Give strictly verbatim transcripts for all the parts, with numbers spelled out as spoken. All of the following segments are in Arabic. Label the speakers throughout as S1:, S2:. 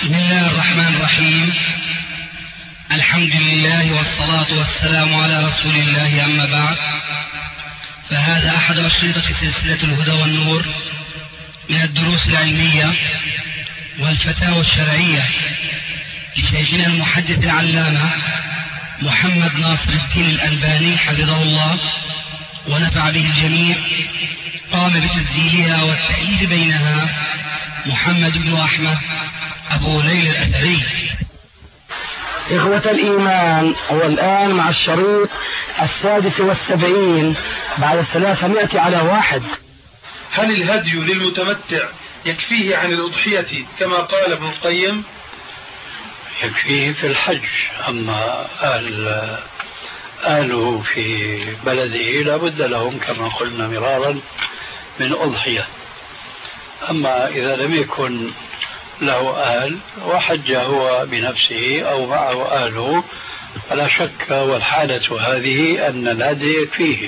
S1: بسم الله الرحمن الرحيم. الحمد لله والصلاة والسلام على رسول الله، أما بعد، فهذا أحد أشرطة سلسلة الهدى والنور من الدروس العلمية والفتاوى الشرعية لشيخنا المحدث العلامة محمد ناصر الدين الألباني حفظه الله ونفع به الجميع. قام بتسجيلها والتأليف بينها محمد بن أحمد أبو ليلى الأثري.
S2: إخوة الإيمان، والآن مع الشريط السادس والسبعين بعد الثلاثمائة على واحد.
S3: هل الهدي للمتمتع يكفيه عن الأضحية كما قال ابن القيم؟
S4: يكفيه في الحج، أما أهل أهله في بلده لابد لهم كما قلنا مرارا من أضحية. أما إذا لم يكن له أهل وحج هو بنفسه أو معه أهله فلا شك والحالة هذه أن الهدي يكفيه.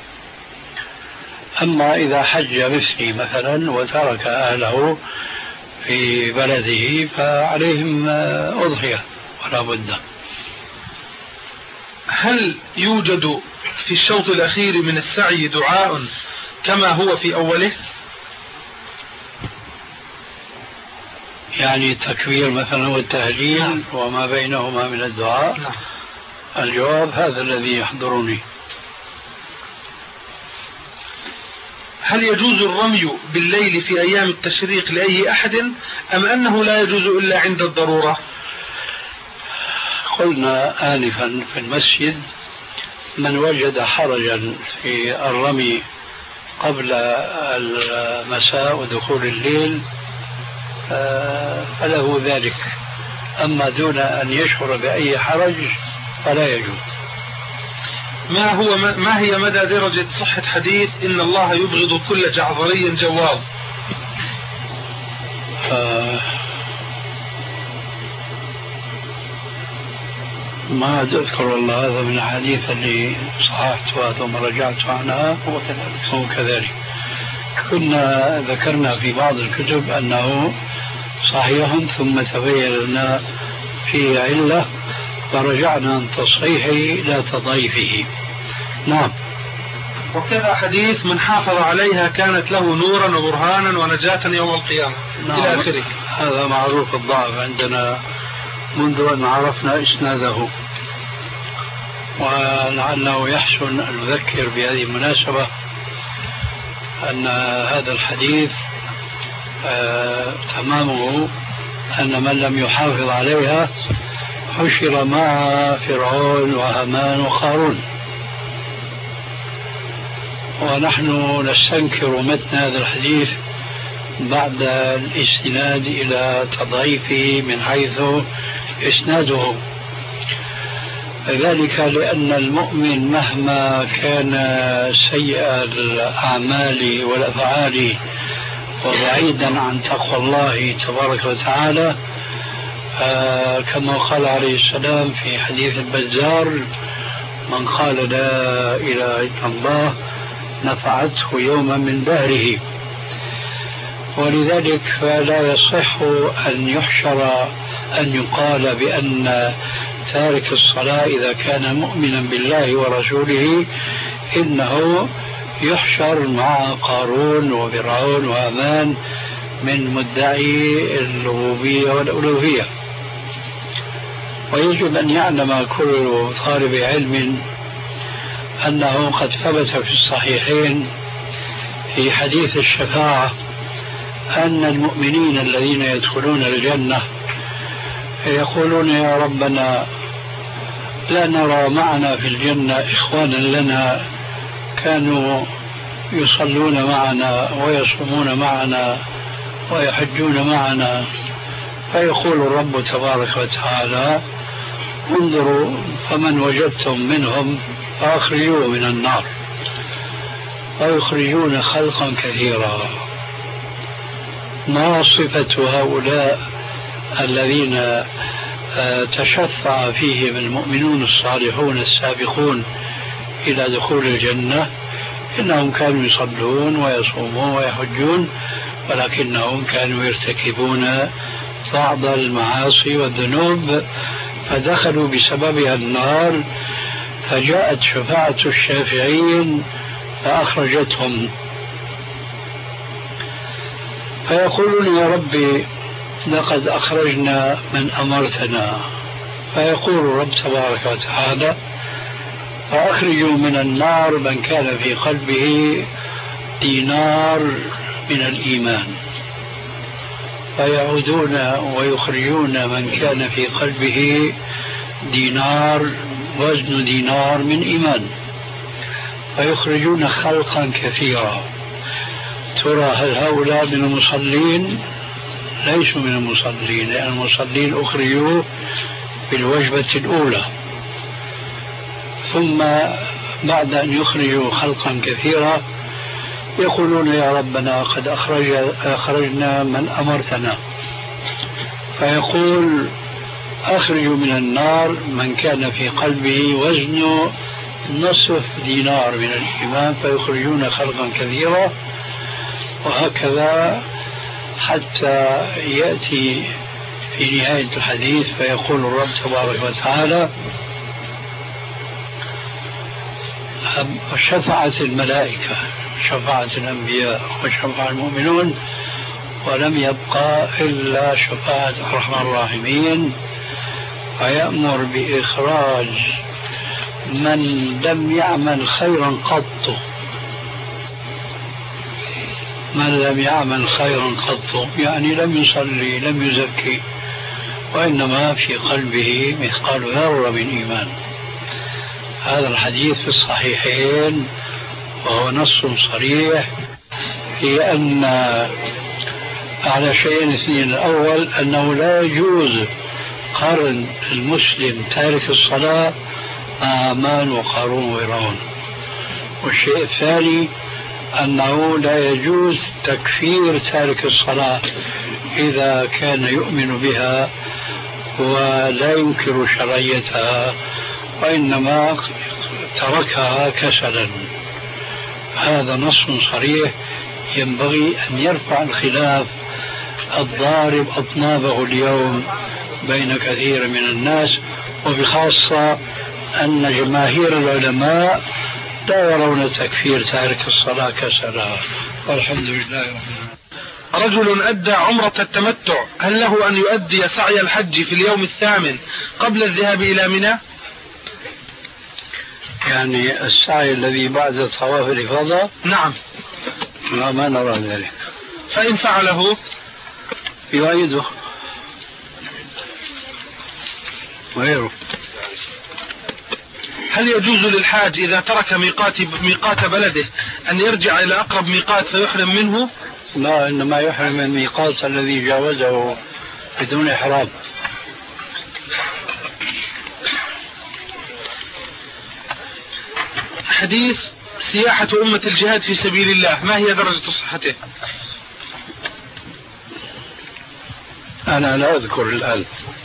S4: أما إذا حج مثلي مثلا وترك أهله في بلده فعليهم أضحية ولا بد.
S3: هل يوجد في الشوط الأخير من السعي دعاء كما هو في أوله؟
S4: يعني التكبير مثلا والتهليل
S3: نعم.
S4: وما بينهما من الدعاء؟
S3: نعم.
S4: الجواب هذا الذي يحضرني.
S3: هل يجوز الرمي بالليل في أيام التشريق لأي أحد أم أنه لا يجوز إلا عند الضرورة؟
S4: قلنا آنفا في المسجد من وجد حرجا في الرمي قبل المساء ودخول الليل فله ذلك، أما دون أن يشعر بأي حرج فلا يجوز.
S3: ما هو ما هي مدى درجة صحة حديث إن الله يبغض كل جعظري جواد؟
S4: آه ما أذكر والله، هذا من الحديث اللي صححتها ثم رجعت عنها. هو كذلك هو كذلك كنا ذكرنا في بعض الكتب أنه صحيح ثم تبين لنا فيه علة فرجعنا عن تصحيحه إلى تضعيفه. نعم.
S3: وكذا حديث من حافظ عليها كانت له نورا وبرهانا ونجاة يوم القيامة.
S4: نعم.
S3: إلى آخره.
S4: هذا معروف الضعف عندنا منذ أن عرفنا إسناده، ولعله يحسن أن نذكر بهذه المناسبة أن هذا الحديث آه تمامه أن من لم يحافظ عليها حشر مع فرعون وهامان وقارون، ونحن نستنكر متن هذا الحديث بعد الاستناد إلى تضعيفه من حيث إسناده، ذلك لأن المؤمن مهما كان سيء الأعمال والأفعال وبعيدا عن تقوى الله تبارك وتعالى، آه كما قال عليه السلام في حديث البزار: من قال لا إله إلا الله نفعته يوما من دهره. ولذلك فلا يصح أن يحشر أن يقال بأن تارك الصلاة إذا كان مؤمنا بالله ورسوله إنه يحشر مع قارون وفرعون وهامان من مدعي الربوبية والألوهية. ويجب أن يعلم كل طالب علم أنه قد ثبت في الصحيحين في حديث الشفاعة أن المؤمنين الذين يدخلون الجنة يقولون: يا ربنا لا نرى معنا في الجنة إخوانا لنا كانوا يصلون معنا ويصومون معنا ويحجون معنا. فيقول الرب تبارك وتعالى: انظروا فمن وجدتم منهم فأخرجوه من النار. ويخرجون خلقا كثيرا. ما صفة هؤلاء الذين تشفع فيهم المؤمنون الصالحون السابقون إلى دخول الجنة؟ إنهم كانوا يصلون ويصومون ويحجون، ولكنهم كانوا يرتكبون بعض المعاصي والذنوب فدخلوا بسببها النار، فجاءت شفاعة الشافعين فأخرجتهم، فيقولون يا ربي لقد أخرجنا من أمرتنا، فيقول الرب تبارك وتعالى فأخرجوا من النار من كان في قلبه دينار من الإيمان، فيعودون ويخرجون من كان في قلبه دينار وزن دينار من إيمان، فيخرجون خلقا كثيرا. ترى هل هؤلاء من المصلين؟ ليسوا من المصلين، لأن المصلين أخرجوا بالوجبة الأولى، ثم بعد أن يخرجوا خلقا كثيرا يقولون يا ربنا قد أخرج أخرجنا من أمرتنا، فيقول أخرجوا من النار من كان في قلبه وزن نصف دينار من الإيمان، فيخرجون خلقا كثيرا، وهكذا حتى يأتي في نهاية الحديث فيقول الرب تبارك وتعالى شفعت الملائكة، شفعت الأنبياء وشفع المؤمنون، ولم يبقى إلا شفاعة أرحم الراحمين، فيأمر بإخراج من لم يعمل خيرا قط، من لم يعمل خيرا قط يعني لم يصلي لم يزكي، وإنما في قلبه مثقال ذرة من إيمان. هذا الحديث في الصحيحين، وهو نص صريح في أن على شيئين اثنين: الأول أنه لا يجوز قارن المسلم تارك الصلاة مع هامان وقارون وفرعون، والشيء الثاني أنه لا يجوز تكفير تارك الصلاة إذا كان يؤمن بها ولا ينكر شرعيتها، وإنما تركها كسلا. هذا نص صريح ينبغي أن يرفع الخلاف الضارب أطنابه اليوم بين كثير من الناس، وبخاصة أن جماهير العلماء لا يرون تكفير تارك الصلاة كسلا، والحمد لله رب العالمين.
S3: رجل أدى عمرة التمتع، هل له أن يؤدي سعي الحج في اليوم الثامن قبل الذهاب إلى منى؟
S4: يعني السعي الذي بعد طواف الإفاضة؟
S3: نعم.
S4: لا، ما نرى ذلك.
S3: فإن فعله
S4: يعيده غيره.
S3: هل يجوز للحاج إذا ترك ميقات ميقات بلده أن يرجع إلى أقرب ميقات فيحرم منه؟
S4: لا، إنما يحرم من الميقات الذي جاوزه بدون إحرام.
S3: حديث سياحة أمة الجهاد في سبيل الله، ما هي درجة صحته؟
S4: أنا لا أذكر الآن،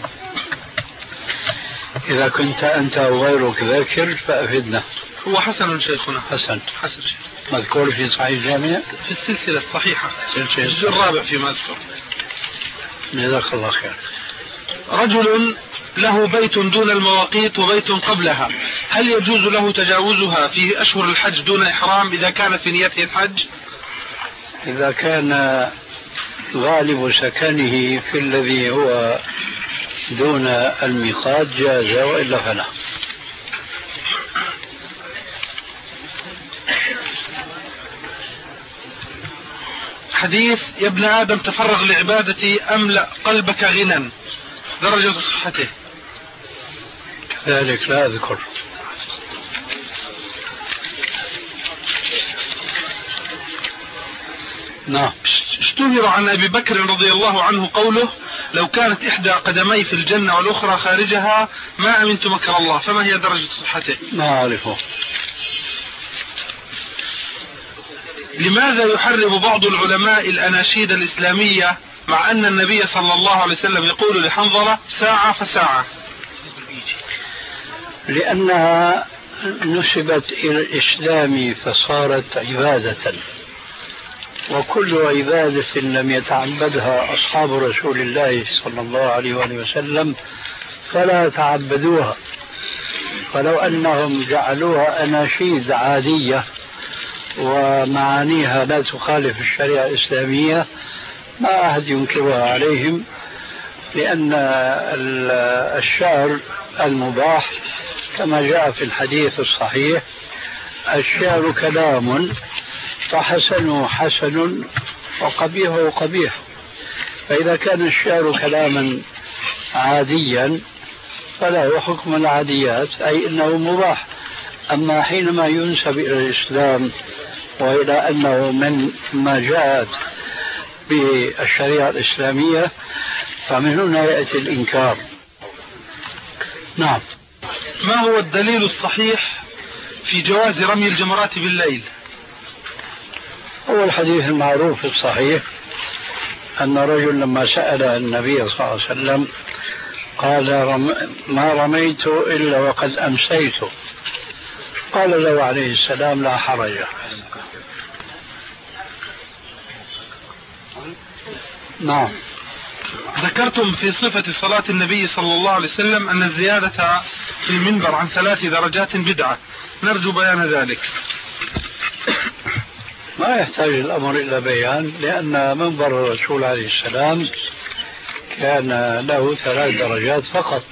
S4: إذا كنت أنت أو غيرك ذاكر فأفدنا.
S3: هو حسن شيخنا.
S4: حسن
S3: حسن شيخ.
S4: مذكور في صحيح الجامع
S3: في السلسلة الصحيحة،
S4: سلسلة
S3: الجزء الرابع فيما أذكر.
S4: جزاك الله خير.
S3: رجل له بيت دون المواقيت وبيت قبلها، هل يجوز له تجاوزها في أشهر الحج دون إحرام إذا كان في نيته الحج؟
S4: إذا كان غالب سكنه في الذي هو دون الميقات جاز، وإلا فلا.
S3: حديث يا ابن آدم تفرغ لعبادتي أملأ قلبك غنى، درجة صحته؟
S4: ذلك لا أذكر. نعم.
S3: اشتهر عن أبي بكر رضي الله عنه قوله: لو كانت إحدى قدمي في الجنة والأخرى خارجها ما أمنت مكر الله، فما هي درجة صحته؟
S4: ما أعرفه.
S3: لماذا يحرم بعض العلماء الأناشيد الإسلامية مع أن النبي صلى الله عليه وسلم يقول لحنظلة ساعة فساعة؟
S4: لأنها نسبت إلى الإسلام فصارت عبادة، وكل عبادة لم يتعبدها أصحاب رسول الله صلى الله عليه وسلم فلا تعبدوها. فلو أنهم جعلوها أناشيد عادية ومعانيها لا تخالف الشريعة الإسلامية ما أحد ينكرها عليهم، لأن الشعر المباح كما جاء في الحديث الصحيح: الشعر كلام فحسنه حسن وقبيحه قبيح. فإذا كان الشعر كلاما عاديا فله حكم العاديات، أي إنه مباح. أما حينما ينسب إلى الإسلام وإلى أنه من ما جاءت بالشريعة الإسلامية فمن هنا يأتي الإنكار. نعم.
S3: ما هو الدليل الصحيح في جواز رمي الجمرات بالليل؟
S4: هو الحديث المعروف الصحيح أن رجل لما سأل النبي صلى الله عليه وسلم قال: رم ما رميت إلا وقد أمسيت. قال له عليه السلام: لا حرج. نعم.
S3: ذكرتم في صفة صلاة النبي صلى الله عليه وسلم أن الزيادة في المنبر عن ثلاث درجات بدعة، نرجو بيان ذلك.
S4: ما يحتاج الأمر إلى بيان، لأن منبر الرسول عليه السلام كان له ثلاث درجات فقط،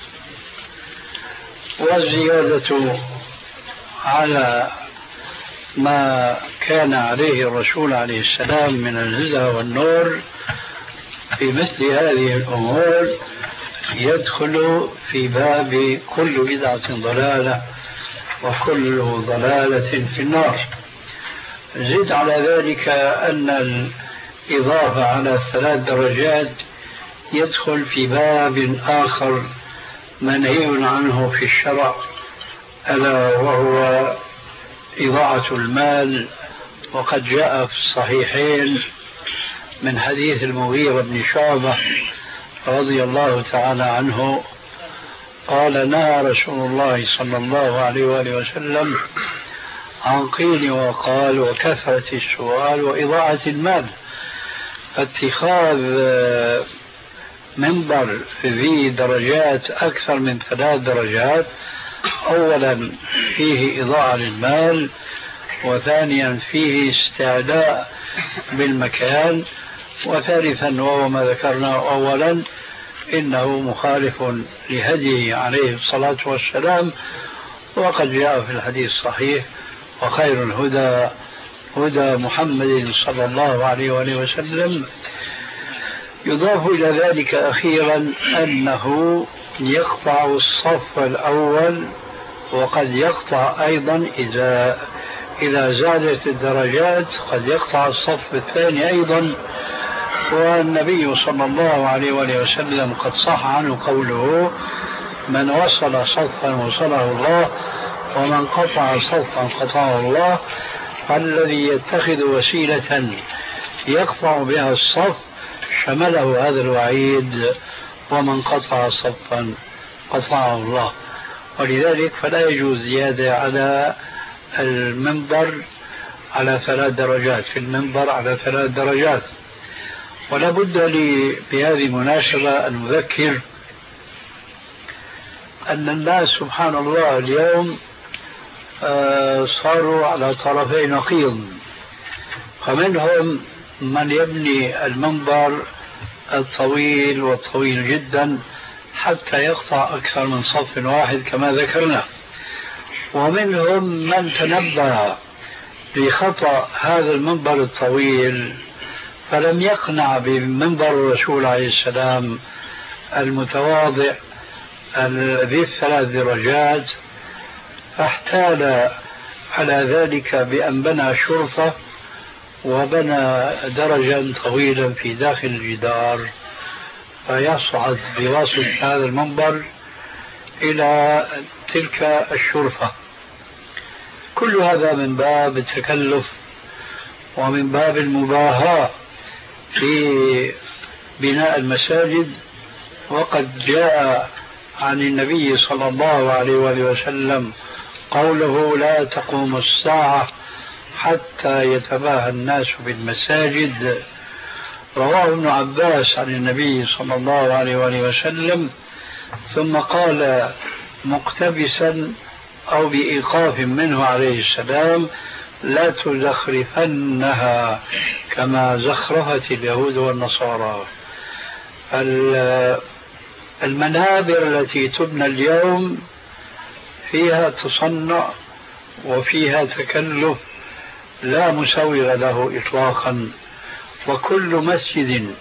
S4: والزيادة على ما كان عليه الرسول عليه السلام من الهزة والنور في مثل هذه الأمور يدخل في باب كل بدعة ضلالة وكل ضلالة في النار. زد على ذلك أن الإضافة على الثلاث درجات يدخل في باب آخر منهي عنه في الشرع، ألا وهو إضاعة المال. وقد جاء في الصحيحين من حديث المغيرة بن شعبة رضي الله تعالى عنه قال: نهى رسول الله صلى الله عليه وآله وسلم عن قيل وقال وكثرة السؤال وإضاعة المال. فاتخاذ منبر ذي درجات أكثر من ثلاث درجات أولا فيه إضاعة للمال، وثانيا فيه استعداء بالمكان، وثالثا وهو ما ذكرناه أولا إنه مخالف لهديه عليه الصلاة والسلام. وقد جاء في الحديث الصحيح: وخير الهدى هدى محمد صلى الله عليه وآله وسلم. يضاف إلى ذلك أخيرا أنه يقطع الصف الأول، وقد يقطع أيضا إذا إذا زادت الدرجات قد يقطع الصف الثاني أيضا. والنبي صلى الله عليه وآله وسلم قد صح عنه قوله: من وصل صفا وصله الله، ومن قطع صفا قطعه الله. فالذي يتخذ وسيلة يقطع بها الصف شمله هذا الوعيد: ومن قطع صفا قطعه الله. ولذلك فلا يجوز زيادة على المنبر على ثلاث درجات، في المنبر على ثلاث درجات. ولا بد لي بهذه المناسبة أن أذكر أن الناس سبحان الله اليوم صاروا على طرفي نقيض. فمنهم من يبني المنبر الطويل والطويل جدا حتى يقطع أكثر من صف واحد كما ذكرنا، ومنهم من تنبه بخطأ هذا المنبر الطويل فلم يقنع بمنبر الرسول عليه السلام المتواضع ذي الثلاث درجات، فاحتال على ذلك بأن بنى شرفة وبنى درجا طويلا في داخل الجدار فيصعد بواسطة هذا المنبر إلى تلك الشرفة. كل هذا من باب التكلف ومن باب المباهاة في بناء المساجد. وقد جاء عن النبي صلى الله عليه وآله وسلم قوله: لا تقوم الساعة حتى يتباهى الناس بالمساجد. رواه ابن عباس عن النبي صلى الله عليه وآله وسلم، ثم قال مقتبسا أو بإيقاف منه عليه السلام: لا تزخرفنها كما زخرفت اليهود والنصارى. المنابر التي تبنى اليوم فيها تصنع وفيها تكلف لا مسوغ له إطلاقا، وكل مسجد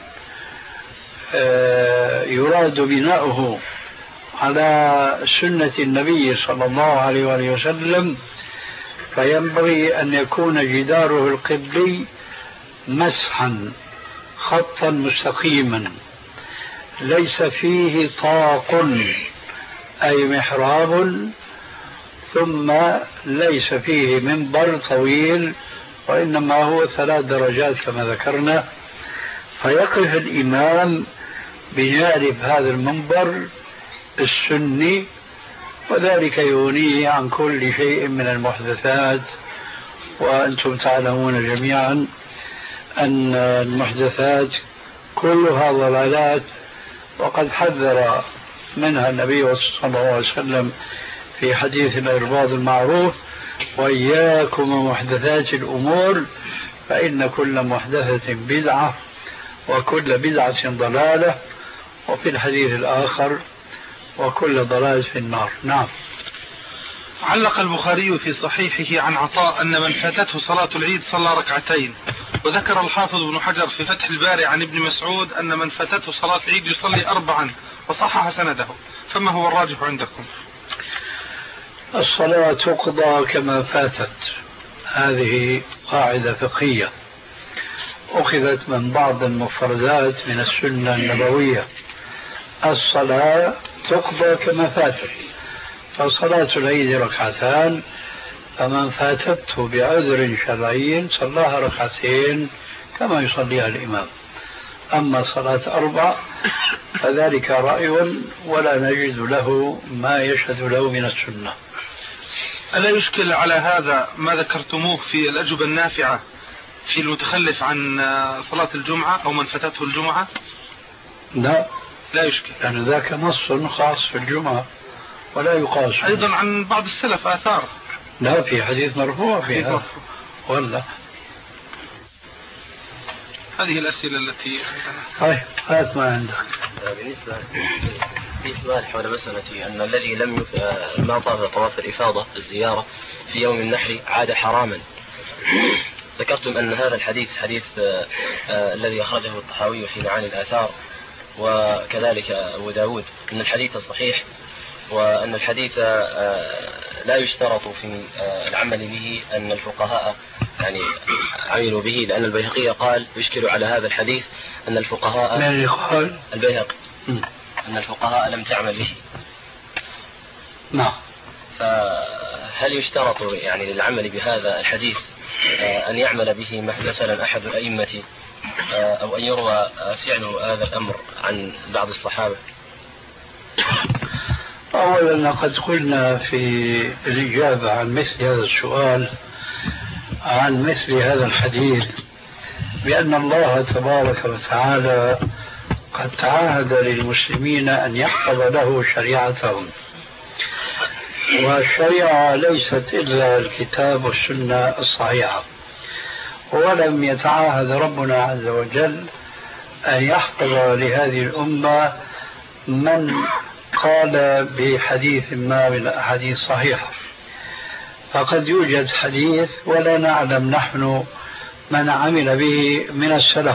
S4: يراد بناؤه على سنة النبي صلى الله عليه وآله وسلم فينبغي أن يكون جداره القبلي مسحا خطا مستقيما ليس فيه طاق أي محراب، ثم ليس فيه منبر طويل، وإنما هو ثلاث درجات كما ذكرنا، فيقف الإمام بجانب هذا المنبر السني، وذلك يغنيه عن كل شيء من المحدثات. وأنتم تعلمون جميعا أن المحدثات كلها ضلالات، وقد حذر منها النبي صلى الله عليه وسلم في حديث الإرباض المعروف: وإياكم ومحدثات الأمور فإن كل محدثة بدعة وكل بدعة ضلالة، وفي الحديث الآخر: وكل ضلال في النار. نعم.
S3: علق البخاري في صحيحه عن عطاء أن من فاتته صلاة العيد صلى ركعتين، وذكر الحافظ ابن حجر في فتح الباري عن ابن مسعود أن من فاتته صلاة العيد يصلي أربعا، وصحح سنده، فما هو الراجح عندكم؟
S4: الصلاة تقضى كما فاتت، هذه قاعدة فقهية أخذت من بعض المفردات من السنة النبوية. الصلاة تقضى كما فاتت، فصلاة العيد ركعتان، فمن فاتته بعذر شرعي صلاها ركعتين كما يصليها الإمام. أما صلاة أربع فذلك رأي ولا نجد له ما يشهد له من السنة.
S3: ألا يشكل على هذا ما ذكرتموه في الأجوبة النافعة في المتخلف عن صلاة الجمعة أو من فاتته الجمعة؟
S4: لا
S3: لا يشكل،
S4: يعني ذاك نص خاص في الجمعة ولا يقاس.
S3: أيضا عن بعض السلف آثار.
S4: لا، في حديث مرفوع فيها ولا.
S3: هذه الأسئلة التي
S4: طيب هات ما عندك.
S5: بالنسبة في سؤال حول مسألة أن الذي لم يف... ما طاف طواف الإفاضة الزيارة في يوم النحر عاد حراما. ذكرتم أن هذا الحديث حديث آه آه الذي أخرجه الطحاوي في معاني الآثار وكذلك أبو داود أن الحديث صحيح، وأن الحديث آه لا يشترط في آه العمل به أن الفقهاء يعني عملوا به، لأن البيهقي قال يشكل على هذا الحديث أن الفقهاء
S4: من يقال
S5: البيهقي أن الفقهاء لم تعمل به.
S4: نعم.
S5: فهل يشترط يعني للعمل بهذا الحديث أن يعمل به مثلا أحد الأئمة أو أن يروى فعل هذا الأمر عن بعض الصحابة؟
S4: أولا لقد قلنا في الإجابة عن مثل هذا السؤال عن مثل هذا الحديث بأن الله تبارك وتعالى قد تعاهد للمسلمين أن يحفظ له شريعتهم، والشريعة ليست إلا الكتاب والسنة الصحيحة، ولم يتعاهد ربنا عز وجل أن يحفظ لهذه الأمة من قال بحديث ما من الأحاديث صحيحة. فقد يوجد حديث ولا نعلم نحن من عمل به من السلف،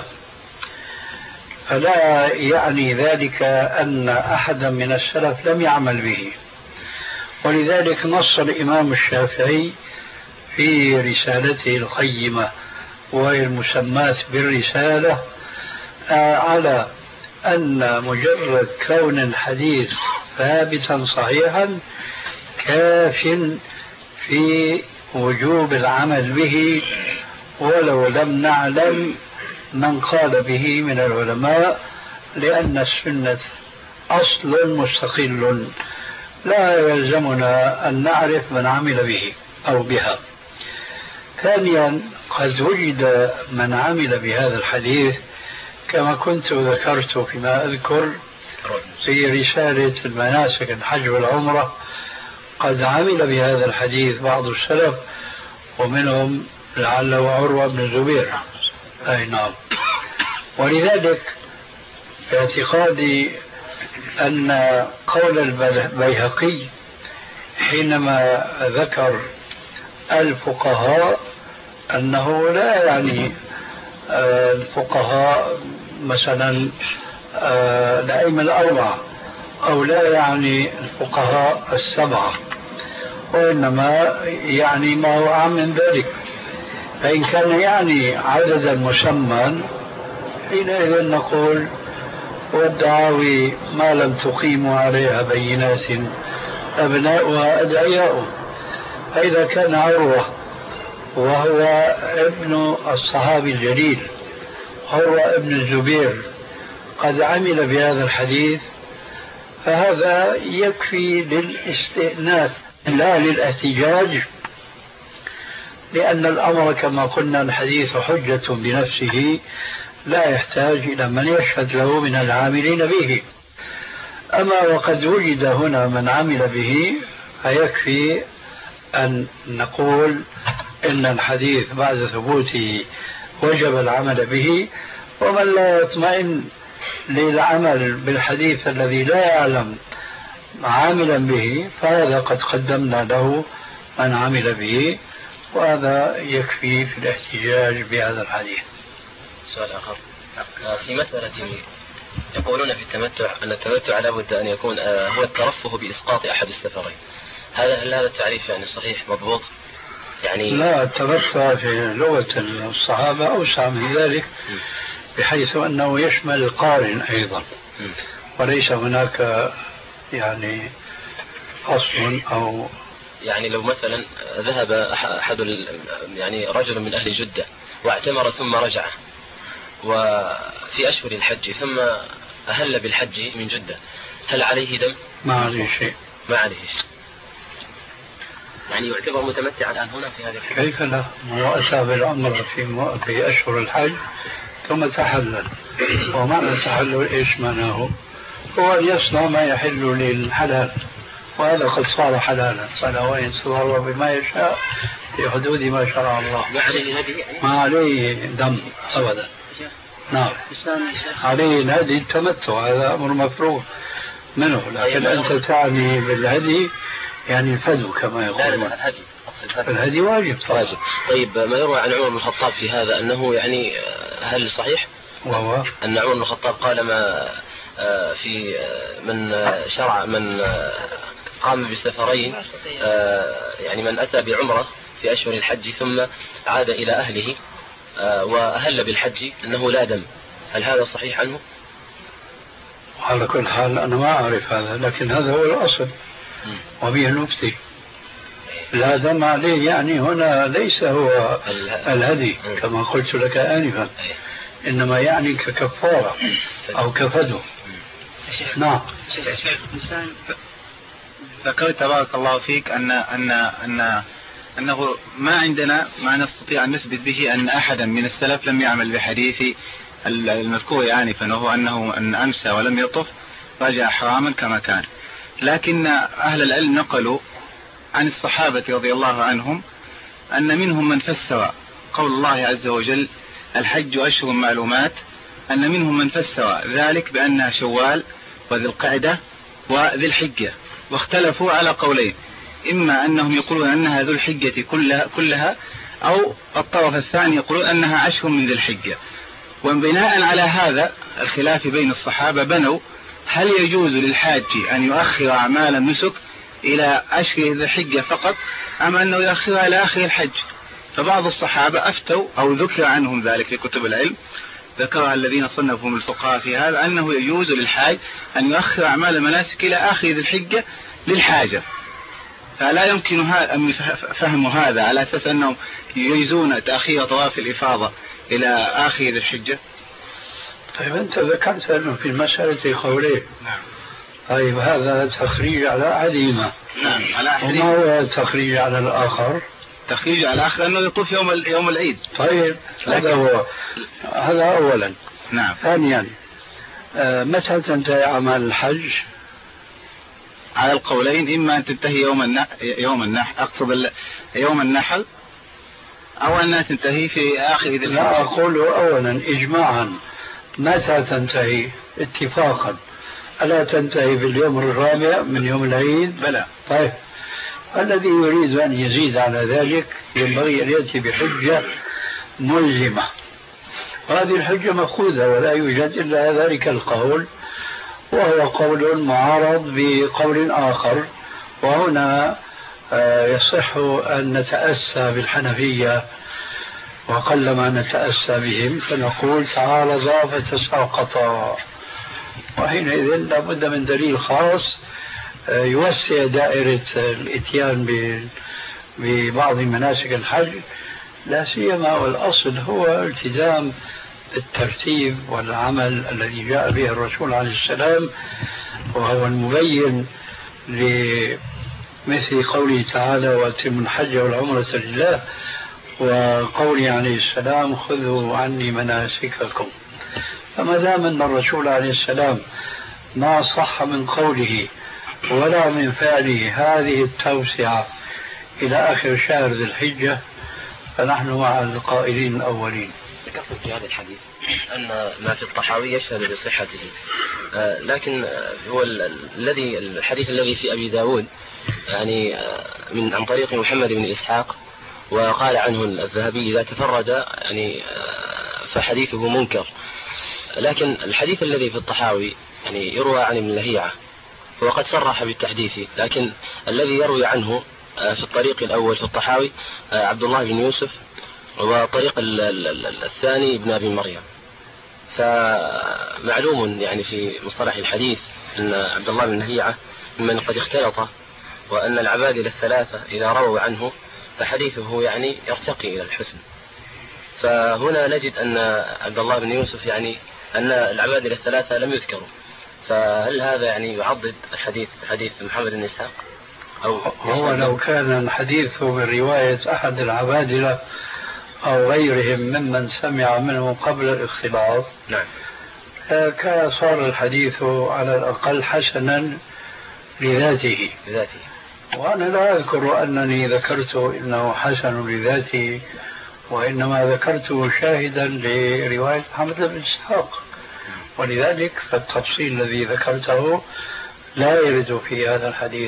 S4: فلا يعني ذلك أن أحدا من السلف لم يعمل به. ولذلك نص الإمام الشافعي في رسالته القيمة وهي المسماة بالرسالة على أن مجرد كون الحديث ثابتا صحيحا كاف في وجوب العمل به، ولو لم نعلم من قال به من العلماء، لأن السنة أصل مستقل لا يلزمنا أن نعرف من عمل به أو بها. ثانيا قد وجد من عمل بهذا الحديث كما كنت ذكرت فيما أذكر في رسالة المناسك الحج والعمرة، قد عمل بهذا الحديث بعض السلف ومنهم لعله عروة بن الزبير. أي نعم. ولذلك باعتقادي أن قول البيهقي حينما ذكر الفقهاء أنه لا يعني الفقهاء مثلا الأئمة الأربعة أو لا يعني الفقهاء السبعة، وإنما يعني ما هو أعم من ذلك. فإن كان يعني عددا مسمى حينئذ نقول والدعاوي ما لم تقيموا عليها بينات أبناؤها أدعياء. فإذا كان عروة وهو ابن الصحابي الجليل عروة ابن الزبير قد عمل بهذا الحديث فهذا يكفي للاستئناس لا للاحتجاج، لأن الأمر كما قلنا الحديث حجة بنفسه لا يحتاج إلى من يشهد له من العاملين به. أما وقد وجد هنا من عمل به فيكفي أن نقول إن الحديث بعد ثبوته وجب العمل به، ومن لا يطمئن للعمل بالحديث الذي لا يعلم عاملا به فهذا قد قدمنا له من عمل به، وهذا يكفي في الاحتجاج بهذا الحديث.
S5: سؤال آخر في مسألة يقولون في التمتع أن التمتع لا بد أن يكون هو الترفه بإسقاط أحد السفرين، هذا هل هذا التعريف يعني صحيح مضبوط؟ يعني
S4: لا، التمتع في لغة الصحابة أوسع من ذلك بحيث أنه يشمل القارن أيضا، وليس هناك يعني أصل أو
S5: يعني لو مثلا ذهب أحد يعني رجل من أهل جدة واعتمر ثم رجع وفي أشهر الحج ثم أهل بالحج من جدة، هل عليه دم؟
S4: ما عليه شيء.
S5: ما عليه شيء، يعني يعتبر متمتعا الآن هنا في هذه الحج.
S4: كيف لا؟ هو أتى بالعمر في في أشهر الحج ثم تحلل، ومعنى تحلل إيش معناه؟ هو أن يصنع ما يحل للحلال، وهذا قد صار حلالا، فله أن يتصرف بما يشاء في حدود ما شرع الله.
S5: ما عليه هدي يعني؟
S4: ما عليه دم أبدا. نعم، عليه الهدي التمتع، هذا أمر مفروغ منه، لكن أنت تعني بالهدي يعني الفدو كما يقولون.
S5: الهدي
S4: الهدي واجب طبعا.
S5: طيب ما يروى عن عمر بن الخطاب في هذا أنه يعني هل صحيح؟
S4: وهو
S5: أن عمر بن الخطاب قال ما في من شرع من قام بسفرين، يعني من أتى بعمرة في أشهر الحج ثم عاد إلى أهله وأهل بالحج أنه لا دم، هل هذا صحيح عنه؟
S4: على كل حال أنا ما أعرف هذا، لكن هذا هو الأصل وبه نفتي. لا دم عليه يعني هنا ليس هو الهدي كما قلت لك آنفا، إنما يعني ككفارة أو كفدو. نعم.
S6: إنسان ذكرت بارك الله فيك أن أن أن أنه ما عندنا ما نستطيع أن نثبت به أن أحدا من السلف لم يعمل بحديث المذكور آنفا، وهو أنه أن أمسى ولم يطف رجع حراما كما كان، لكن أهل العلم نقلوا عن الصحابة رضي الله عنهم أن منهم من فسر قول الله عز وجل الحج أشهر معلومات، أن منهم من فسر ذلك بأنها شوال وذي القعدة وذي الحجة، واختلفوا على قولين، إما أنهم يقولون أنها ذو الحجة كلها, كلها أو الطرف الثاني يقولون أنها أشهر من ذي الحجة. وبناء على هذا الخلاف بين الصحابة بنوا هل يجوز للحاج أن يؤخر أعمال النسك إلى أشهر ذي الحجة فقط أم أنه يؤخرها إلى آخر الحج. فبعض الصحابة أفتوا أو ذكر عنهم ذلك في كتب العلم، ذكرها الذين صنفهم الفقهاء في هذا، أنه يجوز للحاج أن يؤخر أعمال المناسك إلى آخر ذي الحجة للحاجة. فلا يمكن فهم هذا على أساس أنهم يجيزون تأخير طواف الإفاضة إلى آخر ذي الحجة.
S4: طيب أنت ذكرت أنه في المسألة قولين. نعم. طيب هذا تخريج على أحدهما.
S6: نعم على أحدهما.
S4: وما هو التخريج على الآخر؟
S6: تخريج على الأخ أنه يطوف يوم يوم العيد.
S4: طيب هذا هو، هذا أولا.
S6: نعم.
S4: ثانيا آه متى تنتهي أعمال الحج؟
S6: على القولين، إما أن تنتهي يوم النحل، يوم النحل أقصد يوم النحل، أو أنها تنتهي في آخر ذي الحج.
S4: لا أقول أولا إجماعا متى تنتهي اتفاقا؟ ألا تنتهي في اليوم الرابع من يوم العيد؟
S6: بلى.
S4: طيب الذي يريد أن يزيد على ذلك ينبغي أن يأتي بحجة ملزمة، وهذه الحجة مأخوذة ولا يوجد إلا ذلك القول، وهو قول معارض بقول آخر. وهنا يصح أن نتأسى بالحنفية وقلما نتأسى بهم، فنقول تعارضا فتساقطا، وحينئذ لابد من دليل خاص يوسع دائرة الاتيان ببعض مناسك الحج، لا سيما والأصل هو التزام الترتيب والعمل الذي جاء به الرسول عليه السلام، وهو المبين لمثل قوله تعالى وأتموا الحج والعمرة لله، وقوله عليه السلام خذوا عني مناسككم. فما دام أن الرسول عليه السلام ما صح من قوله ولا من فعله هذه التوسعة إلى آخر شهر ذي الحجة، فنحن مع القائلين الأولين.
S5: ذكرت في هذا الحديث أن ما في الطحاوي يشهد بصحته، آه لكن هو الذي الحديث الذي في أبي داود يعني آه من عن طريق محمد بن إسحاق، وقال عنه الذهبي إذا تفرد يعني آه فحديثه منكر. لكن الحديث الذي في الطحاوي يعني يروى عن ابن لهيعة وقد صرح بالتحديث، لكن الذي يروي عنه آه في الطريق الأول في الطحاوي آه عبد الله بن يوسف، وطريق الثاني ابن أبي مريم. فمعلوم يعني في مصطلح الحديث أن عبد الله بن لهيعة ممن قد اختلط، وأن العبادلة الثلاثة إذا رووا عنه فحديثه يعني يرتقي إلى الحسن. فهنا نجد أن عبد الله بن يوسف يعني أن العبادلة الثلاثة لم يذكروا، فهل هذا يعني يعضد الحديث حديث محمد بن إسحاق؟ أو
S4: هو لو كان الحديث من رواية أحد العبادلة أو غيرهم ممن سمع منه قبل الاختلاط،
S5: نعم،
S4: كان صار الحديث على الأقل حسنا لذاته.
S5: لذاته.
S4: وأنا لا أذكر أنني ذكرت إنه حسن لذاته، وإنما ذكرته شاهدا لرواية محمد بن إسحاق، ولذلك فالتفصيل الذي ذكرته لا يرد في هذا الحديث.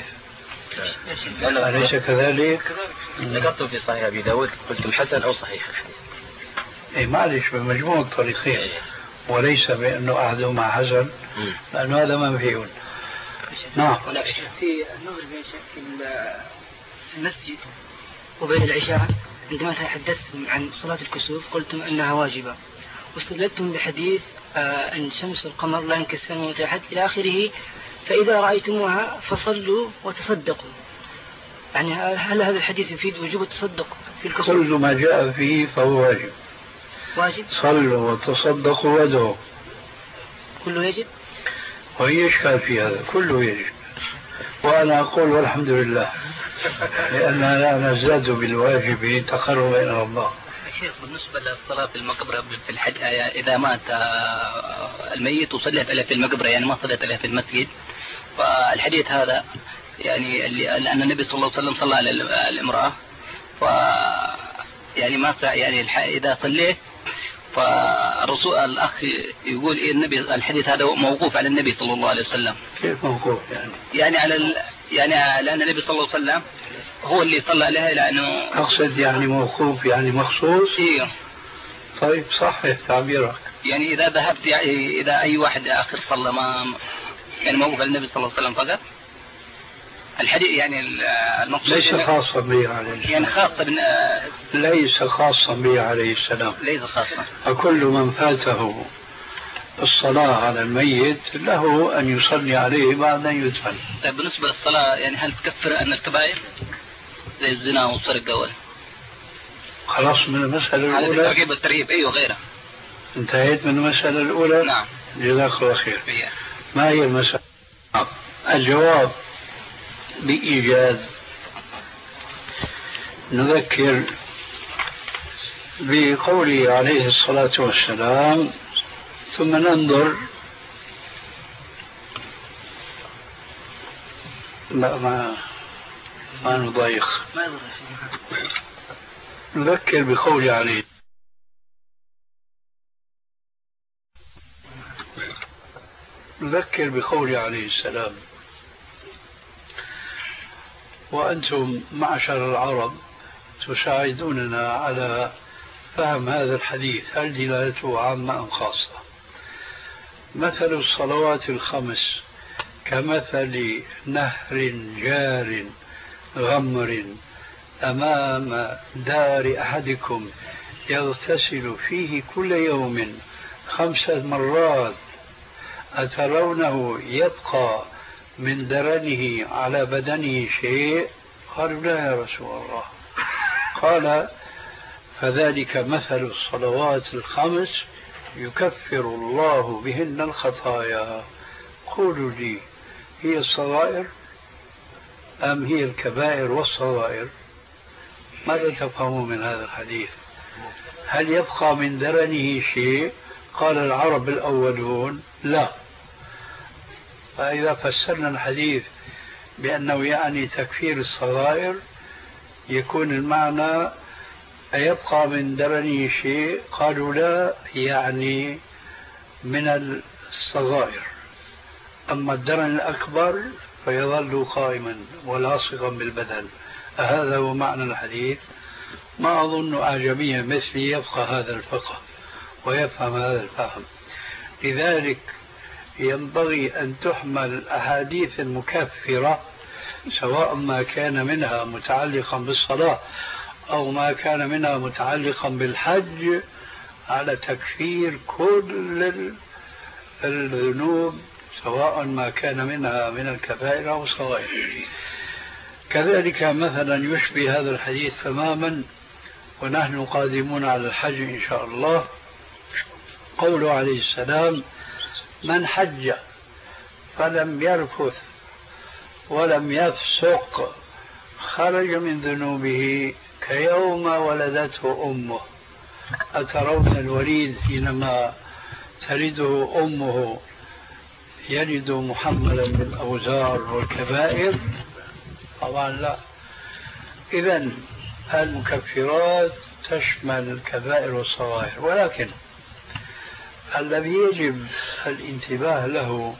S4: أليس كذلك؟
S5: ذكرتم في صحيح أبي داود قلتم حسن أو صحيح الحديث.
S4: إيه معلش بمجموع الطريقين، وليس بأنه أحدهما حسن، لأنه هذا منفي. نعم.
S2: في النظر في المسجد وبين العشاء عندما تحدثتم عن صلاة الكسوف قلتم أنها واجبة، واستدلتم بحديث أن شمس القمر لا ينكسفان وتحت إلى آخره، فإذا رأيتموها فصلوا وتصدقوا. يعني هل هذا الحديث يفيد وجوب التصدق في الكسوف؟
S4: كل ما جاء فيه فهو واجب.
S2: واجب.
S4: صلوا وتصدقوا وادعوا.
S2: كله يجب.
S4: وهي إشكال في هذا، كله يجب. وأنا أقول والحمد لله، لأننا لا نزداد بالواجب تقربا إلى الله.
S1: شيخ بالنسبة للصلاة في المقبرة في الحج، إذا مات الميت وصلى في المقبرة يعني ما صلى في المسجد، فالحديث هذا يعني لأن النبي صلى الله عليه وسلم صلى على الامرأة، ف يعني ما يعني إذا صليت فالرسول الأخ يقول إيه النبي الحديث هذا موقوف على النبي صلى الله عليه وسلم.
S4: كيف موقوف يعني؟
S1: يعني على ال... يعني لأن النبي صلى الله عليه وسلم هو اللي صلى عليها، لأنه
S4: أقصد يعني موقوف يعني مخصوص.
S1: إيه.
S4: طيب صحيح تعبيرك.
S1: يعني إذا ذهبت يعني إذا أي واحد آخر صلى ما يعني موقوف على النبي صلى الله عليه وسلم فقط. الحديث يعني المقصود
S4: ليس خاصا به عليه السلام.
S1: يعني خاصة بن...
S4: ليس خاصا به عليه السلام.
S1: ليس خاصا.
S4: فكل من فاته الصلاة على الميت له أن يصلي عليه بعد أن يدفن.
S1: طيب بالنسبة للصلاة يعني هل تكفر أن الكبائر زي الزنا والسرقة وال...
S4: خلاص من المسألة الأولى.
S1: هذا الترغيب والترهيب. أيوة غيره.
S4: انتهيت من المسألة الأولى.
S1: نعم.
S4: جزاك الله خير.
S1: إيه.
S4: ما هي المسألة؟ الجواب بإيجاز نذكر بقوله عليه الصلاة والسلام ثم ننظر. لا ما ما نضيق. نذكر بقوله عليه نذكر بقوله عليه السلام وأنتم معشر العرب تساعدوننا على فهم هذا الحديث، هل دلالته عامة أم خاصة؟ مثل الصلوات الخمس كمثل نهر جار غمر أمام دار أحدكم يغتسل فيه كل يوم خمس مرات أترونه يبقى من درنه على بدنه شيء؟ قالوا لا يا رسول الله. قال فذلك مثل الصلوات الخمس يكفر الله بهن الخطايا. قولوا لي هي الصغائر أم هي الكبائر والصغائر؟ ماذا تفهمون من هذا الحديث؟ هل يبقى من درنه شيء؟ قال العرب الأولون لا. فإذا فسرنا الحديث بأنه يعني تكفير الصغائر يكون المعنى أيبقى من درنه شيء؟ قالوا لا، يعني من الصغائر. أما الدرن الأكبر فيظل قائما ولاصقا بالبدن. هذا هو معنى الحديث. ما أظن أعجميا مثلي يفقه هذا الفقه ويفهم هذا الفهم. لذلك ينبغي أن تحمل الأحاديث المكفرة سواء ما كان منها متعلقا بالصلاة أو ما كان منها متعلقا بالحج على تكفير كل الذنوب سواء ما كان منها من الكبائر أو الصغائر. كذلك مثلا يشبه هذا الحديث تماما ونحن قادمون على الحج إن شاء الله قوله عليه السلام من حج فلم يرفث ولم يفسق خرج من ذنوبه كيوم ولدته أمه. أترون الوليد حينما تلده أمه يلد محملا بالأوزار والكبائر؟ طبعا لا. إذن المكفرات تشمل الكبائر والصغائر، ولكن الذي يجب الانتباه له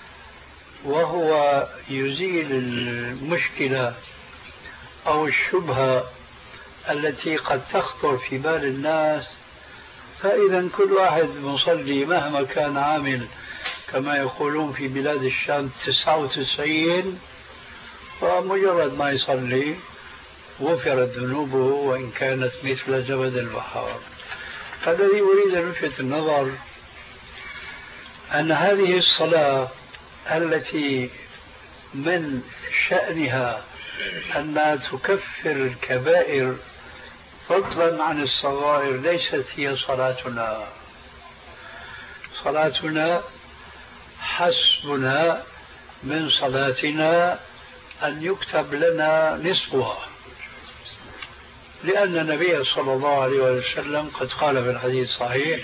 S4: وهو يزيل المشكلة أو الشبهة التي قد تخطر في بال الناس. فإذا كل واحد مصلي مهما كان عامل كما يقولون في بلاد الشام تسعة وتسعين، ومجرد ما يصلي غفرت ذنوبه وإن كانت مثل زبد البحار. فالذي أريد أن ألفت النظر أن هذه الصلاة التي من شأنها أنها تكفر الكبائر فضلا عن الصغائر ليست هي صلاتنا. صلاتنا حسبنا من صلاتنا أن يكتب لنا نصفها، لأن النبي صلى الله عليه وسلم قد قال في الحديث الصحيح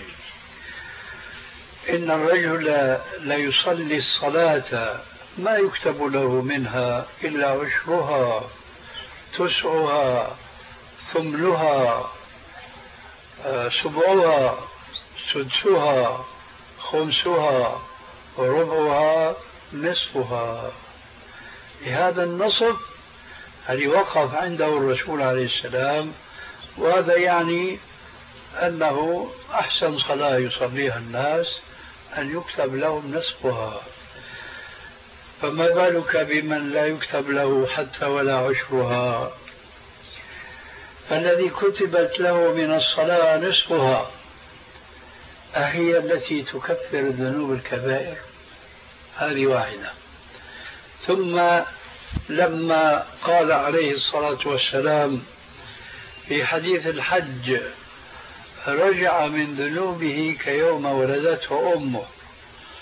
S4: إن الرجل لا يصلي الصلاة ما يكتب له منها إلا عشرها تسعها ثمنها سبعها سدسها خمسها وربعها نصفها. لهذا النصف الذي وقف عنده الرسول عليه السلام، وهذا يعني أنه أحسن صلاة يصليها الناس أن يكتب لهم نصفها، فما بالك بمن لا يكتب له حتى ولا عشرها؟ فالذي كتبت له من الصلاة نصفها أهي التي تكفر الذنوب الكبائر؟ هذه واحدة. ثم لما قال عليه الصلاة والسلام في حديث الحج رجع من ذنوبه كيوم ولدته أمه،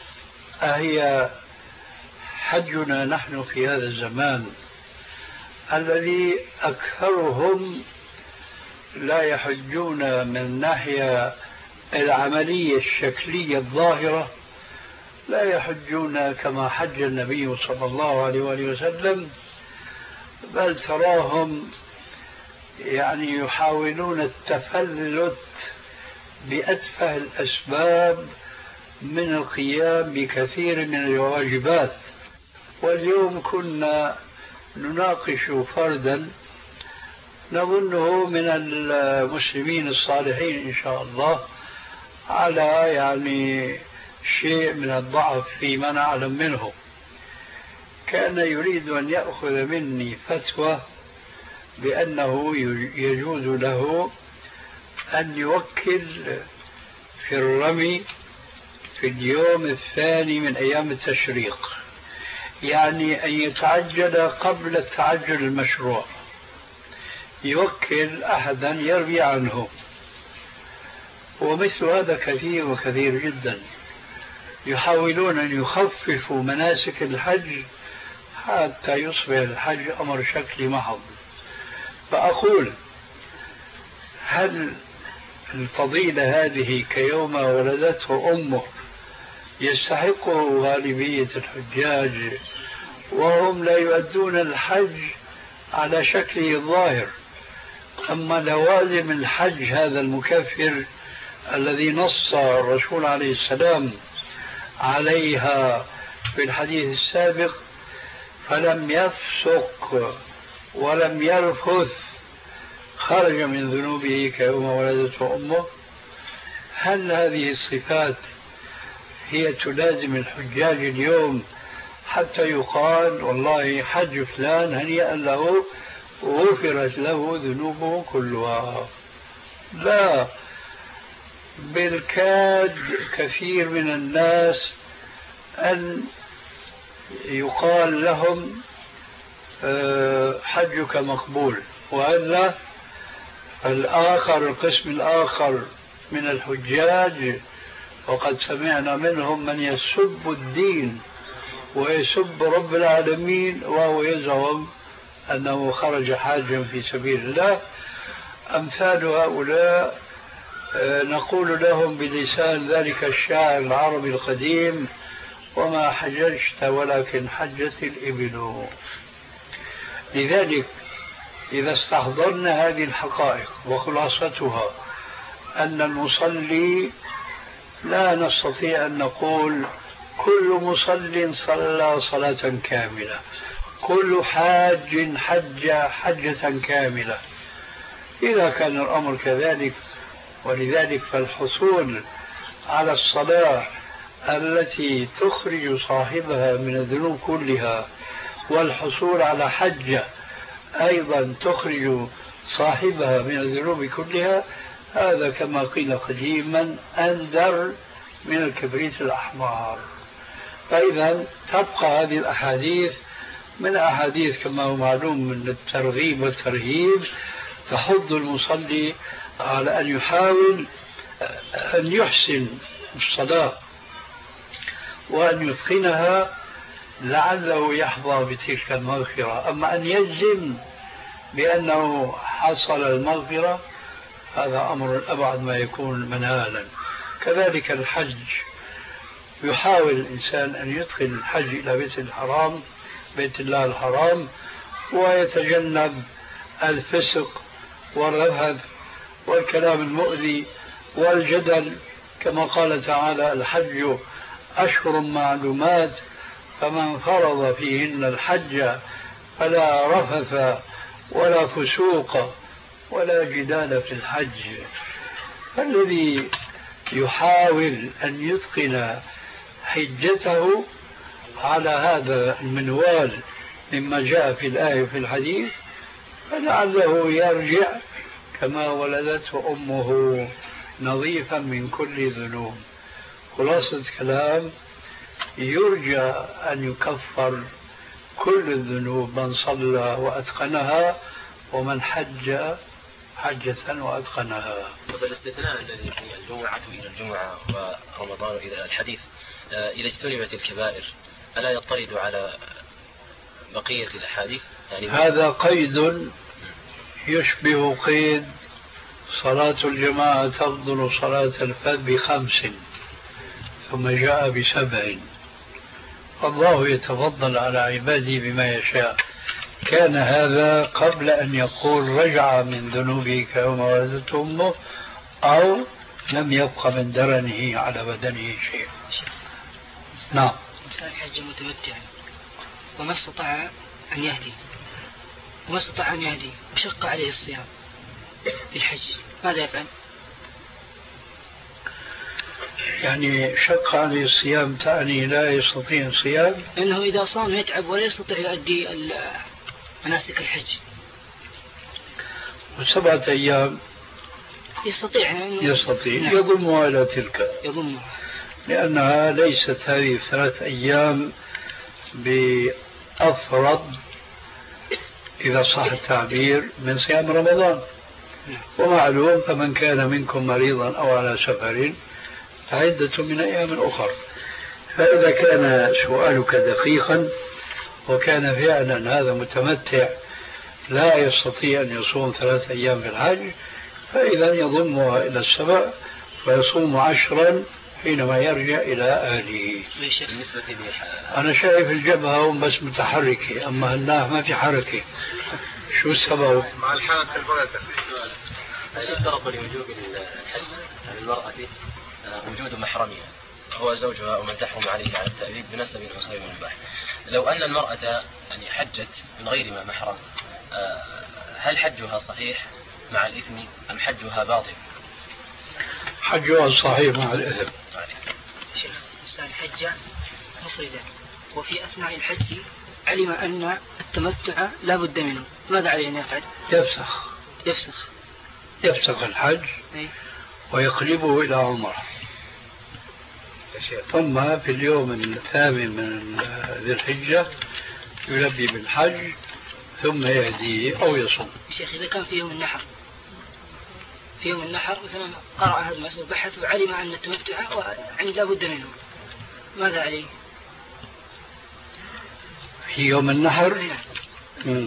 S4: أهي حجنا نحن في هذا الزمان الذي أكثرهم لا يحجون من الناحية العملية الشكلية الظاهرة، لا يحجون كما حج النبي صلى الله عليه وآله وسلم، بل تراهم يعني يحاولون التفلت بأتفه الأسباب من القيام بكثير من الواجبات. واليوم كنا نناقش فردا نظنه من المسلمين الصالحين إن شاء الله على يعني شيء من الضعف فيما نعلم منه، كان يريد أن يأخذ مني فتوى بأنه يجوز له أن يوكل في الرمي في اليوم الثاني من أيام التشريق، يعني أن يتعجل قبل التعجل المشروع، يوكل أحدا يروي عنه. ومثل هذا كثير وكثير جدا، يحاولون أن يخففوا مناسك الحج حتى يصبح الحج أمر شكلي محض. فأقول هل الفضيلة هذه كيوم ولدته أمه يستحقه غالبية الحجاج وهم لا يؤدون الحج على شكله الظاهر؟ أما لوازم الحج هذا المكفر الذي نص الرسول عليه السلام عليها في الحديث السابق، فلم يفسق ولم يرفث خرج من ذنوبه كيوم ولدته أمه. هل هذه الصفات هي تلازم الحجاج اليوم حتى يقال والله حج فلان هنيئا له غفرت له ذنوبه كلها؟ لا، بالكاد كثير من الناس أن يقال لهم حجك مقبول، وإلا الآخر القسم الآخر من الحجاج وقد سمعنا منهم من يسب الدين ويسب رب العالمين وهو يزعم أنه خرج حاجا في سبيل الله. أمثال هؤلاء نقول لهم بلسان ذلك الشاعر العربي القديم: وما حججت ولكن حجت الإبل. لذلك إذا استحضرنا هذه الحقائق وخلاصتها أن المصلي لا نستطيع أن نقول كل مصل صلى صلاة كاملة، كل حاج حج حجة كاملة، إذا كان الأمر كذلك. ولذلك فالحصول على الصلاة التي تخرج صاحبها من الذنوب كلها والحصول على حجة أيضا تخرج صاحبها من الذنوب كلها، هذا كما قيل قديما أندر من الكبريت الأحمر. فإذا تبقى هذه الأحاديث من أحاديث كما هو معلوم من الترغيب والترهيب تحض المصلي على أن يحاول أن يحسن الصلاة وأن يتقنها لعله يحظى بتلك المغفرة. أما أن يجزم بأنه حصل المغفرة هذا أمر أبعد ما يكون منالا. كذلك الحج، يحاول الإنسان أن يدخل الحج إلى بيت الحرام بيت الله الحرام ويتجنب الفسق والرفث والكلام المؤذي والجدل، كما قال تعالى: الحج أشهر معلومات فمن فرض فيهن الحج فلا رفث ولا فسوق ولا جدال في الحج. فالذي يحاول أن يتقن حجته على هذا المنوال مما جاء في الآية في الحديث فلعله يرجع كما ولدته أمه نظيفا من كل ذنوب. خلاصة كلام: يرجى أن يكفر كل الذنوب من صلى وأتقنها ومن حج حجة وأتقنها.
S5: الاستثناء الذي في الجمعة إلى الجمعة ورمضان إلى الحديث إذا اجتنبت الكبائر ألا يطرد على بقية الأحاديث يعني
S4: هذا قيد يشبه قيد صلاة الجماعة تفضل صلاة الفرد بخمس ثم جاء بسبع. الله يتفضل على عباده بما يشاء. كان هذا قبل أن يقول رجع من ذنوبه كيوم ولدته أمه أو لم يبق من درنه على بدنه شيء. نعم.
S2: إنسان حج متمتعا وما استطاع أن يهدي وما استطاع أن يهدي وشق عليه الصيام في الحج، ماذا يفعل؟
S4: يعني شق عليه الصيام تعني لا يستطيع الصيام؟
S2: لأنه إذا صام يتعب ولا يستطيع يؤدي مناسك الحج.
S4: وسبعة أيام
S2: يستطيع
S4: يستطيع نعم. يضمها إلى تلك
S2: يضمها،
S4: لأنها ليست هذه ثلاث أيام بأفرض إذا صح التعبير من صيام رمضان. ومعلوم فمن كان منكم مريضا أو على سفر فعدة من أيام أخرى. فإذا كان سؤالك دقيقا وكان فعلا هذا متمتع لا يستطيع أن يصوم ثلاث أيام في الحج فإذا يضمها إلى السبع ويصوم عشرا حينما يرجع إلى أهله. أنا شايف الجبهة بس متحركة أما هالناه ما في حركة. شو السبب؟
S3: مع الحالة البلدة.
S5: هل يشترط لوجوب الحج على المرأة وجود محرمها هو زوجها ومن تحرم عليه على التأبيد بنسب أو صيغ مباح؟ لو أن المرأة يعني حجت من غير ما محرم هل حجها صحيح مع الإثم أم حجها باطل؟
S4: حجها صحيح مع الإثم.
S2: إنسان حج مفردا وفي أثناء الحج علم أن التمتع لا بد منه، ماذا عليه أن يفعل؟
S4: يفسخ
S2: يفسخ
S4: يفسخ الحج
S2: أي.
S4: ويقلبه إلى عمره، ثم في اليوم الثامن من ذي الحجة يلبي بالحج ثم يهديه أو يصوم.
S2: شيخ إذا كان في يوم النحر في يوم النحر مثلا قرأ هذا المسألة بحث وعلم أن التمتع يعني لا بد منه، ماذا عليه؟
S4: في يوم النحر مم.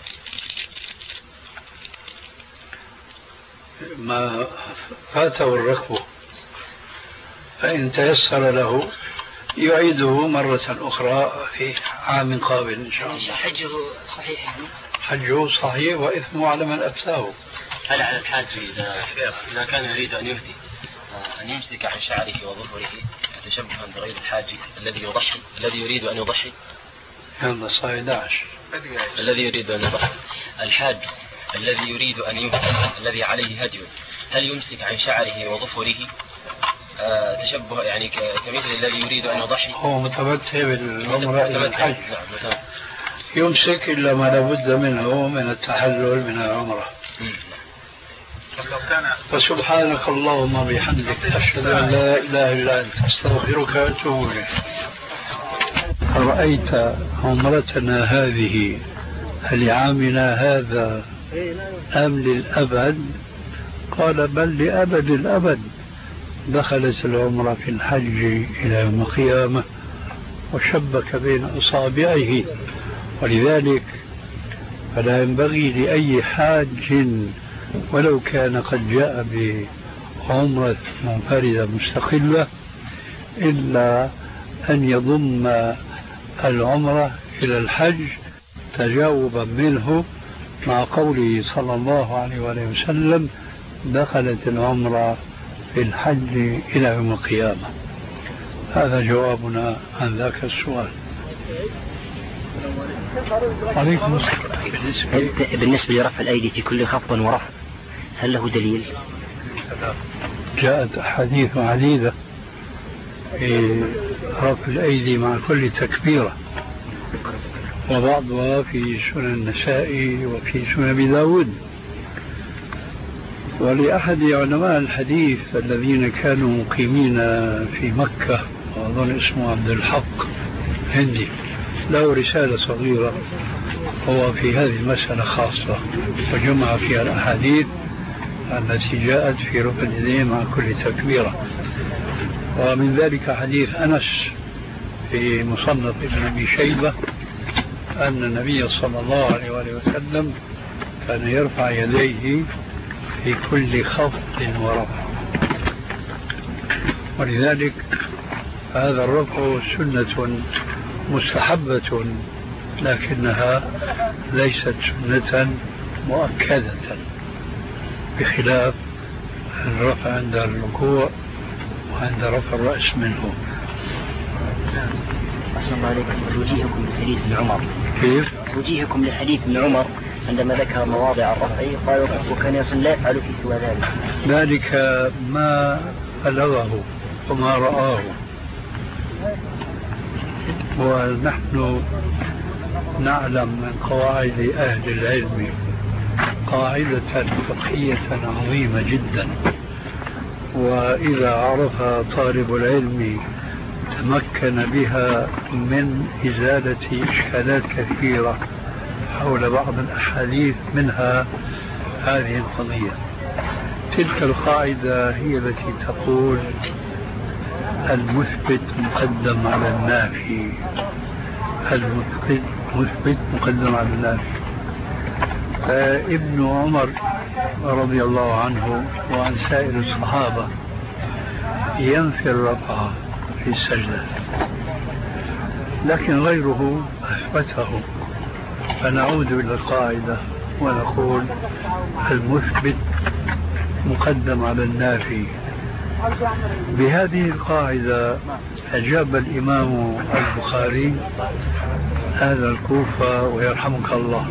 S4: ما فاته الركب فإن تيسر له يعيده مرة أخرى في عام قابل إن شاء الله.
S2: حجه صحيح يعني؟
S4: حجه صحيح وإثمه على من أفتاه.
S5: هل على الحاج إذا, إذا كان يريد أن يهدي أن يمسك عن شعره وظهره تشبها بغير الحاج الذي يضحي الذي يريد أن يضحي؟
S4: يلا صار أحد عشر.
S5: الذي يريد أن يضحي الحاج الذي يريد أن يهدي الذي عليه هدي هل يمسك عن شعره وظفره آه تشبه يعني كمثل الذي يريد أن يضحي؟
S4: هو متمتع بالعمرة إلى الحج.
S5: نعم.
S4: يمسك إلا ما لابد منه من التحلل من العمرة. فسبحانك اللهم وبحمدك أشهد أن لا إله إلا أنت أستغفرك وأتوب إليك. أرأيت عمرتنا هذه لعامنا هذا أم للأبد؟ قال بل لأبد الأبد. دخلت العمرة في الحج إلى يوم القيامة وشبك بين أصابعه، ولذلك فلا ينبغي لأي حاج ولو كان قد جاء بعمرة منفردة مستقلة إلا أن يضم العمرة إلى الحج تجاوبا منه مع قوله صلى الله عليه وسلم دخلت العمرة في الحج إلى يوم القيامة. هذا جوابنا عن ذاك السؤال. عليكم السلام.
S7: بالنسبة لرفع الأيدي في كل خفض ورفع هل له دليل؟
S4: جاءت أحاديث عديدة في رفع الأيدي مع كل تكبيرة، وبعضها في سنن النسائي وفي سنن أبي داود. ولأحد علماء الحديث الذين كانوا مقيمين في مكة وأظن اسمه عبد الحق هندي له رسالة صغيرة هو في هذه المسألة خاصة وجمع فيها الأحاديث التي جاءت في رفع اليدين مع كل تكبيرة. ومن ذلك حديث أنس في مصنف ابن أبي شيبة
S8: أن النبي صلى الله عليه وآله وسلم كان يرفع يديه في كل خفض ورفع، ولذلك هذا الرفع سنة مستحبة لكنها ليست سنة مؤكدة، بخلاف الرفع عند الركوع وعند رفع الرأس منه.
S7: أحسن الله عليكم. توجيهكم لحديث ابن عمر.
S8: كيف؟
S7: توجيهكم لحديث ابن عمر عندما ذكر مواضع الرفع قال وكان يصل لا يفعل في سوى ذلك.
S8: ذلك ما بلغه وما رآه، ونحن نعلم من قواعد أهل العلم قاعدة فقهية عظيمة جدا، وإذا عرف طالب العلم تمكن بها من إزالة إشكالات كثيرة حول بعض الأحاديث، منها هذه القضية. تلك القاعدة هي التي تقول المثبت مقدم على النافي، المثبت مثبت مقدم على النافي. ابن عمر رضي الله عنه وعن سائر الصحابة ينفي الرفع في السجدة، لكن غيره أثبته، فنعود إلى القاعدة ونقول المثبت مقدم على النافي. بهذه القاعدة أجاب الإمام البخاري هذا الكوفة ويرحمك الله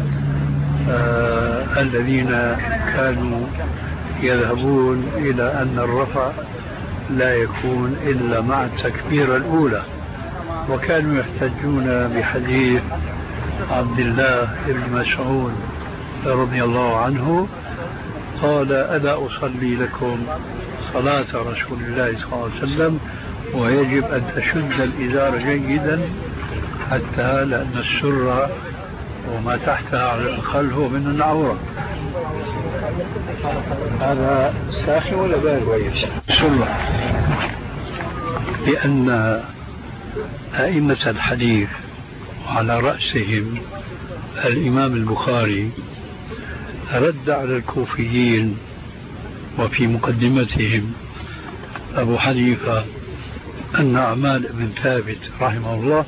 S8: آه الذين كانوا يذهبون إلى أن الرفع لا يكون إلا مع التكبيرة الأولى، وكانوا يحتجون بحديث عبد الله بن مسعود رضي الله عنه قال ألا أصلي لكم صلاة رسول الله صلى الله عليه وسلم ويجب أن تشد الإزار جيدا حتى لأن السرة وما تحتها على الأقل هو من النعورة. هذا ساخن ولا بارد؟ سرة، لأن أئمة الحديث وعلى رأسهم الإمام البخاري رد على الكوفيين وفي مقدمتهم أبو حنيفة النعمان بن ثابت رحمه الله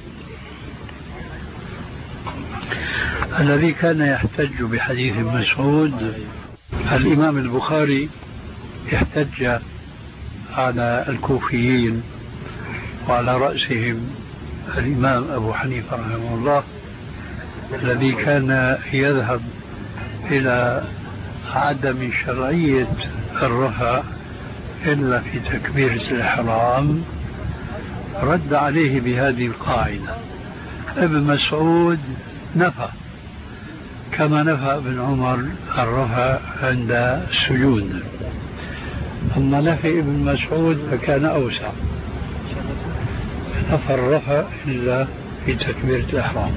S8: الذي كان يحتج بحديث مسعود. الإمام البخاري احتج على الكوفيين وعلى رأسهم الإمام أبو حنيفة رحمه الله الذي كان يذهب إلى عدم شرعية الرفع إلا في تكبيرة الإحرام، رد عليه بهذه القاعدة. ابن مسعود نفى كما نفى ابن عمر الرفع عند السجود، أما نفي ابن مسعود فكان أوسع، نفى الرفع إلا في تكبيرة الإحرام.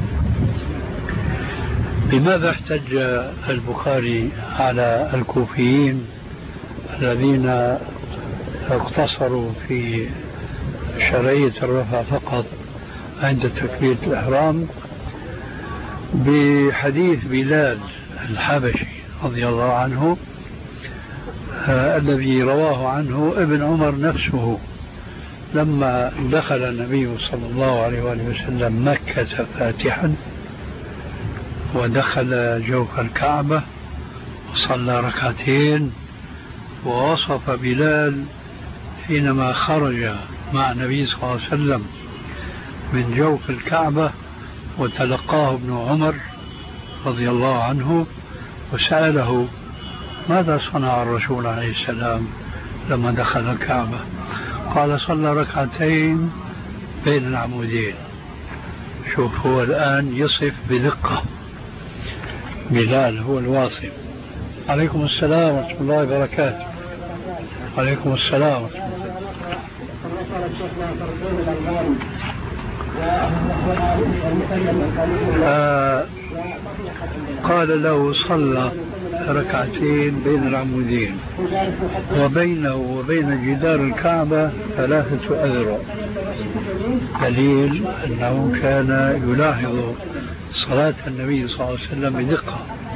S8: لماذا احتج البخاري على الكوفيين الذين اقتصروا في شرعية الرفع فقط عند تكبيرة الإحرام؟ بحديث بلال الحبشي رضي الله عنه آه الذي رواه عنه ابن عمر نفسه لما دخل النبي صلى الله عليه وآله وسلم مكة فاتحا ودخل جوف الكعبة وصلى ركعتين، ووصف بلال حينما خرج مع النبي صلى الله عليه وسلم من جوف الكعبة وتلقاه ابن عمر رضي الله عنه وسأله ماذا صنع الرسول عليه السلام لما دخل الكعبة؟ قال صلى ركعتين بين العمودين. شوف هو الآن يصف بدقة، بلال هو الواصف. عليكم السلام ورحمة الله وبركاته. عليكم السلام ورحمة الله. آه قال له صلى ركعتين بين العمودين وبينه وبين جدار الكعبة ثلاثة أذرع، دليل أنه كان يلاحظ صلاة النبي صلى الله عليه وسلم بدقة.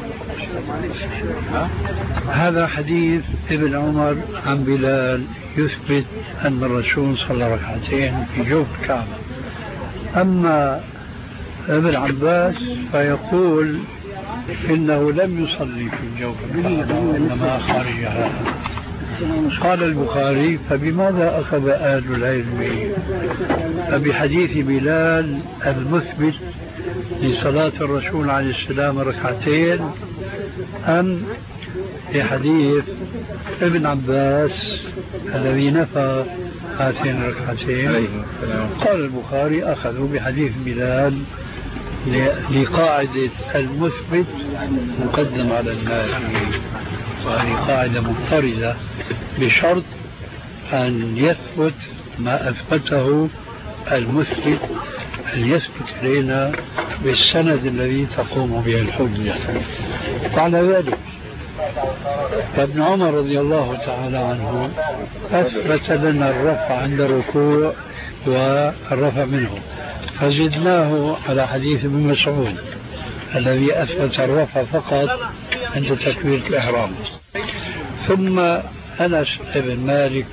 S8: هذا حديث ابن عمر عن بلال يثبت أن الرسول صلى ركعتين في جوف الكعبة. أما ابن عباس فيقول إنه لم يصلي في جوف الكعبة وإنما خارجها. قال البخاري: فبماذا أخذ أهل العلم؟ فبحديث بلال المثبت لصلاة الرسول عليه السلام ركعتين أم بحديث ابن عباس الذي نفى هاتين الركعتين؟ قال البخاري: أخذوا بحديث بلال لقاعدة المثبت مقدم على النافي، وهذه قاعدة مضطردة بشرط أن يثبت ما أثبته المثبت، أن يثبت إلينا بالسند الذي تقوم به الحجة. وعلى ذلك فابن عمر رضي الله تعالى عنه أثبت لنا الرفع عند الركوع والرفع منه، فزدناه على حديث ابن مسعود الذي أثبت الرفع فقط عند تكبيرة الإحرام. ثم أنس بن مالك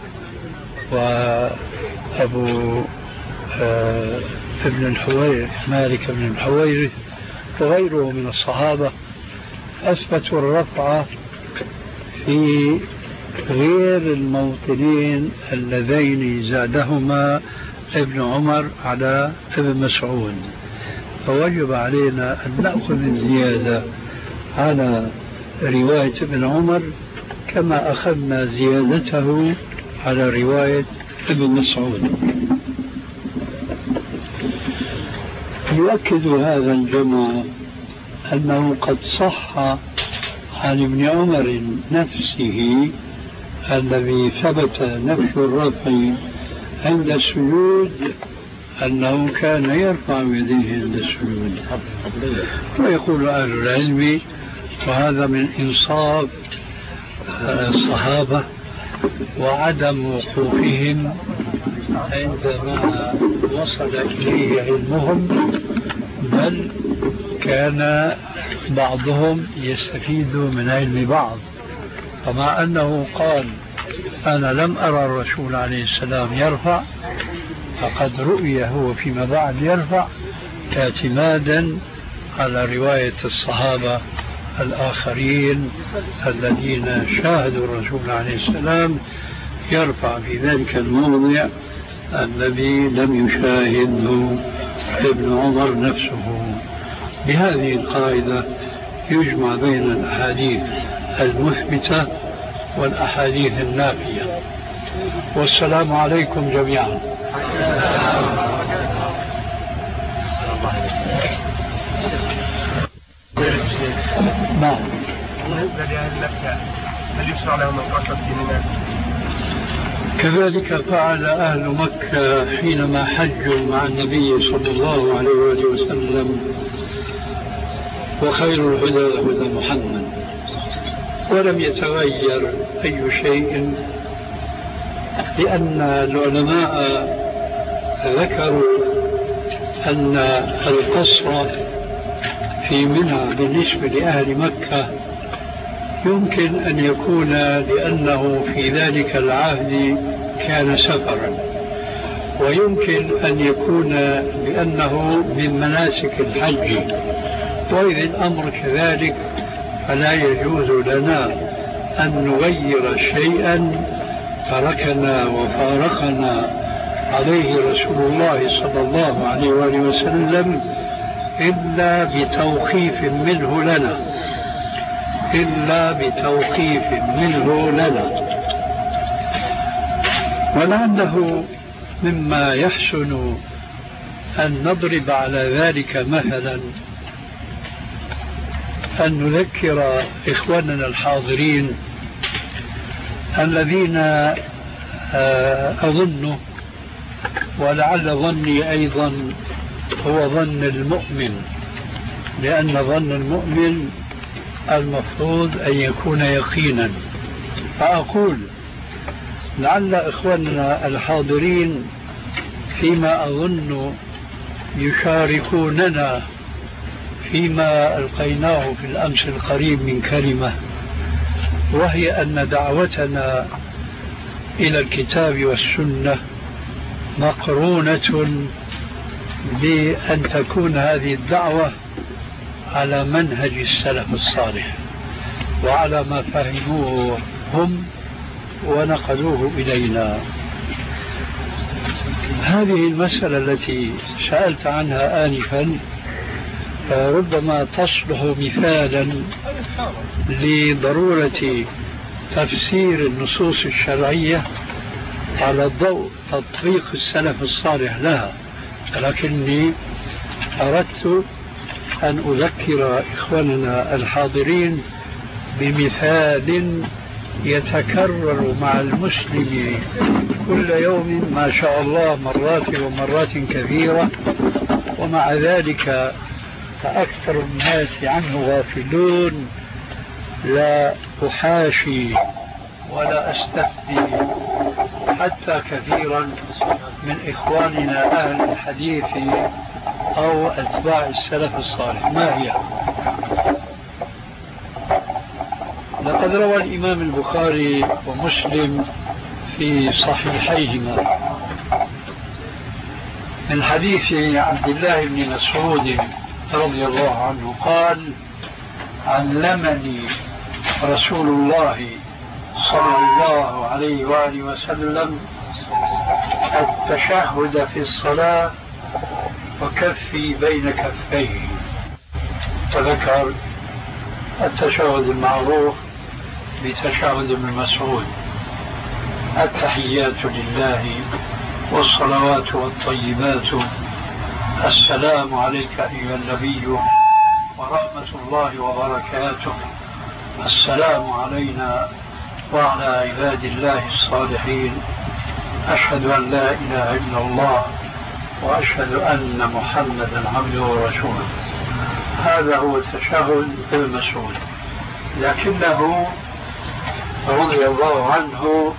S8: وأبو آه ابن الحويرث مالك بن الحويرث وغيره من الصحابة أثبتوا الرفع في غير الموطنين اللذين زادهما ابن عمر على ابن مسعود، فوجب علينا أن نأخذ الزيادة على رواية ابن عمر كما أخذنا زيادته على رواية ابن مسعود. يؤكد هذا الجمع أنه قد صح عن ابن عمر نفسه الذي ثبت نفي الرفع عند السجود أنه كان يرفع يديه عند السجود. ويقول أهل العلم وهذا من إنصاف الصحابة وعدم وقوفهم عندما وصل إليه علمهم، بل كان بعضهم يستفيد من علم بعض. فمع أنه قال أنا لم أرى الرسول عليه السلام يرفع، فقد رؤي هو فيما بعد يرفع اعتمادا على رواية الصحابة الآخرين الذين شاهدوا الرسول عليه السلام يرفع في ذلك الموضع الذي لم يشاهده ابن عمر نفسه. بهذه القاعدة يجمع بين الأحاديث المثبتة والأحاديث النافية. والسلام عليكم جميعا. نعم. كذلك فعل أهل مكة حينما حجوا مع النبي صلى الله عليه وآله وسلم، وخير الهدى هدى محمد، ولم يتغير أي شيء، لأن العلماء ذكروا أن القصر في منى بالنسبة لأهل مكة يمكن أن يكون لأنه في ذلك العهد كان سفرا، ويمكن أن يكون لأنه من مناسك الحج، وإذ الأمر كذلك فلا يجوز لنا أن نغير شيئا تركنا وفارقنا عليه رسول الله صلى الله عليه وآله وسلم إلا بتوقيف منه لنا إلا بتوقيف منه لنا ولعله مما يحسن أن نضرب على ذلك مثلا أن نذكر إخواننا الحاضرين الذين أظن ولعل ظني أيضا هو ظن المؤمن، لأن ظن المؤمن المفروض أن يكون يقينا. فأقول لعل إخواننا الحاضرين فيما أظن يشاركوننا فيما ألقيناه في الأمس القريب من كلمة، وهي أن دعوتنا إلى الكتاب والسنة مقرونة بأن تكون هذه الدعوة على منهج السلف الصالح وعلى ما فهموه هم ونقلوه إلينا. هذه المسألة التي سألت عنها آنفا ربما تصلح مثالا لضرورة تفسير النصوص الشرعية على ضوء تطبيق السلف الصالح لها، لكني أردت أن أذكر إخواننا الحاضرين بمثال يتكرر مع المسلم كل يوم ما شاء الله مرات ومرات كثيرة، ومع ذلك فأكثر الناس عنه غافلون. لا أحاشي ولا أستفتي حتى كثيرا من إخواننا أهل الحديث أو أتباع السلف الصالح. ما هي؟ لقد روى الإمام البخاري ومسلم في صحيحيهما من حديث عبد الله بن مسعود رضي الله عنه قال: علمني رسول الله صلى الله عليه وآله وسلم التشهد في الصلاة وكفي بين كفيه. وذكر التشهد المعروف بتشهد ابن مسعود: التحيات لله والصلوات والطيبات، السلام عليك أيها النبي ورحمة الله وبركاته، السلام علينا وعلى عباد الله الصالحين، أشهد أن لا إله إلا الله وأشهد أن محمدا عبده ورسوله. هذا هو التشهد ابن مسعود، لكنه رضي الله عنه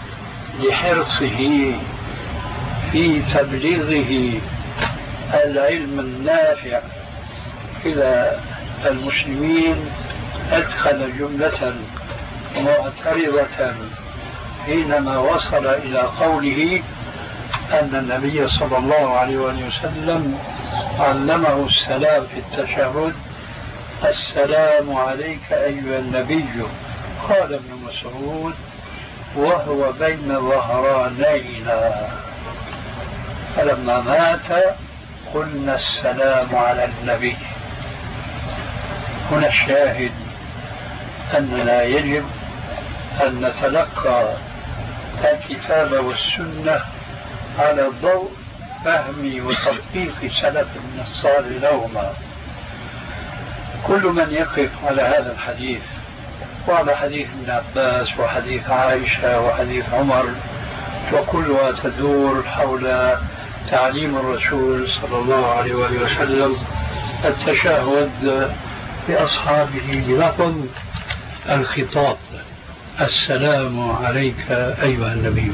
S8: لحرصه في تبليغه العلم النافع إلى المسلمين أدخل جملة معترضة حينما وصل إلى قوله أن النبي صلى الله عليه وسلم علمه السلام في التشهد: السلام عليك أيها النبي. قال ابن مسعود: وهو بين ظهرانينا، فلما مات قلنا السلام على النبي. هنا الشاهد أننا يجب أن نتلقى الكتاب والسنة على ضوء فهم وتطبيق سلفنا الصالح لهما. كل من يقف على هذا الحديث وعلى حديث ابن عباس وحديث عائشة وحديث عمر، وكلها تدور حول تعليم الرسول صلى الله عليه وسلم التشهد لأصحابه بلفظ الخطاب: السلام عليك أيها النبي.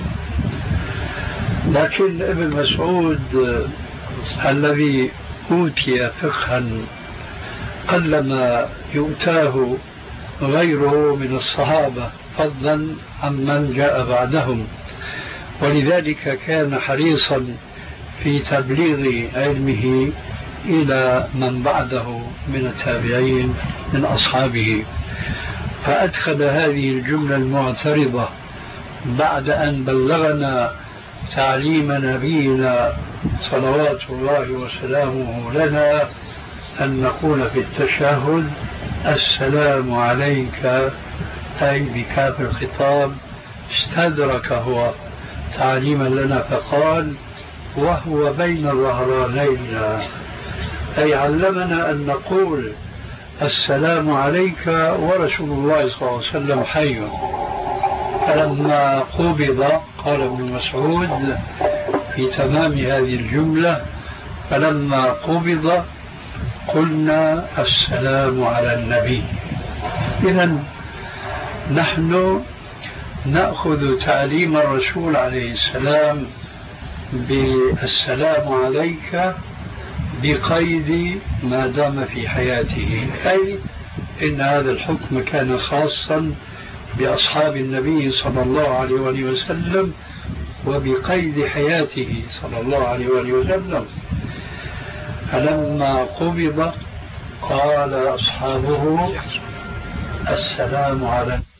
S8: لكن ابن مسعود الذي أوتي فقها قلما يؤتاه غيره من الصحابة فضلا عمن جاء بعدهم، ولذلك كان حريصا في تبليغ علمه إلى من بعده من التابعين من أصحابه، فأدخل هذه الجملة المعترضة بعد أن بلغنا تعليم نبينا صلوات الله وسلامه لنا أن نقول في التشهد: السلام عليك، أي بكاف الخطاب. استدرك هو تعليما لنا فقال: وهو بين الظهرانين، أي علمنا أن نقول السلام عليك ورسول الله صلى الله عليه وسلم حي. فلما قبض، قال ابن مسعود في تمام هذه الجملة: فلما قبض قلنا السلام على النبي. إذن نحن نأخذ تعليم الرسول عليه السلام بالسلام عليك بقيد ما دام في حياته، أي إن هذا الحكم كان خاصا بأصحاب النبي صلى الله عليه وآله وسلم وبقيد حياته صلى الله عليه وآله وسلم. فلما قبض قال أصحابه السلام عليكم.